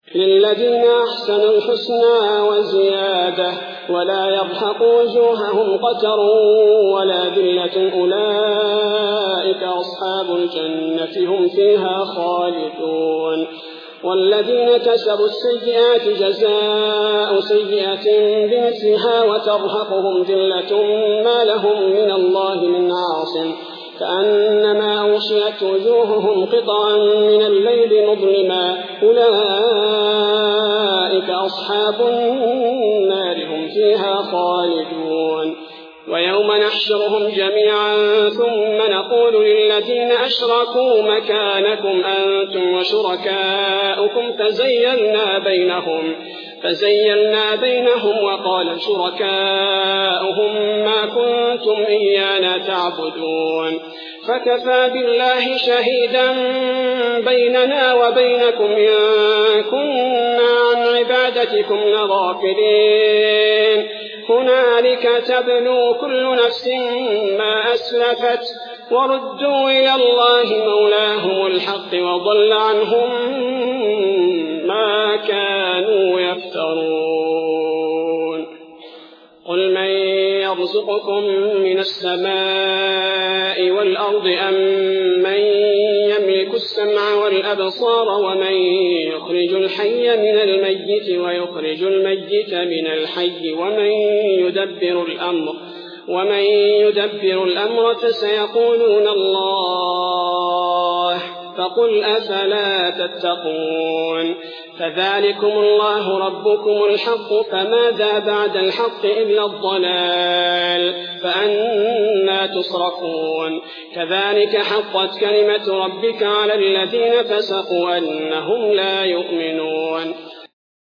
للذين أحسنوا الحسنى وزيادة ولا يرهق وجوههم قتر ولا ذلة أولئك أصحاب الجنة هم فيها خالدون والذين كسبوا السيئات جزاء سيئة بمثلها وترهقهم ذلة ما لهم من الله من عاصم كأنما أغشيت وجوههم قطعا من الليل مظلما أولئك أصحاب النار هم فيها خالدون ويوم نحشرهم جميعا ثم نقول للذين أشركوا مكانكم أنتم وشركاؤكم فزيلنا بينهم وقال شركاؤهم ما كنتم إيانا تعبدون فكفى بالله شهيدا بيننا وبينكم إن كنا عن عبادتكم لغافلين هنالك تبلو كل نفس ما أسلفت وردوا إلى الله مولاهم الحق وضل عنهم ما كانوا يفترون قل من يرزقكم من السماء والأرض أم من يملك السمع والأبصار ومن يخرج الحي من الميت ويخرج الميت من الحي ومن يدبر الأمر فسيقولون الله فقل أفلا تتقون فذلكم الله ربكم الحق فماذا بعد الحق إلا الضلال فأنى تصرفون كذلك حقت كلمة ربك على الذين فسقوا أنهم لا يؤمنون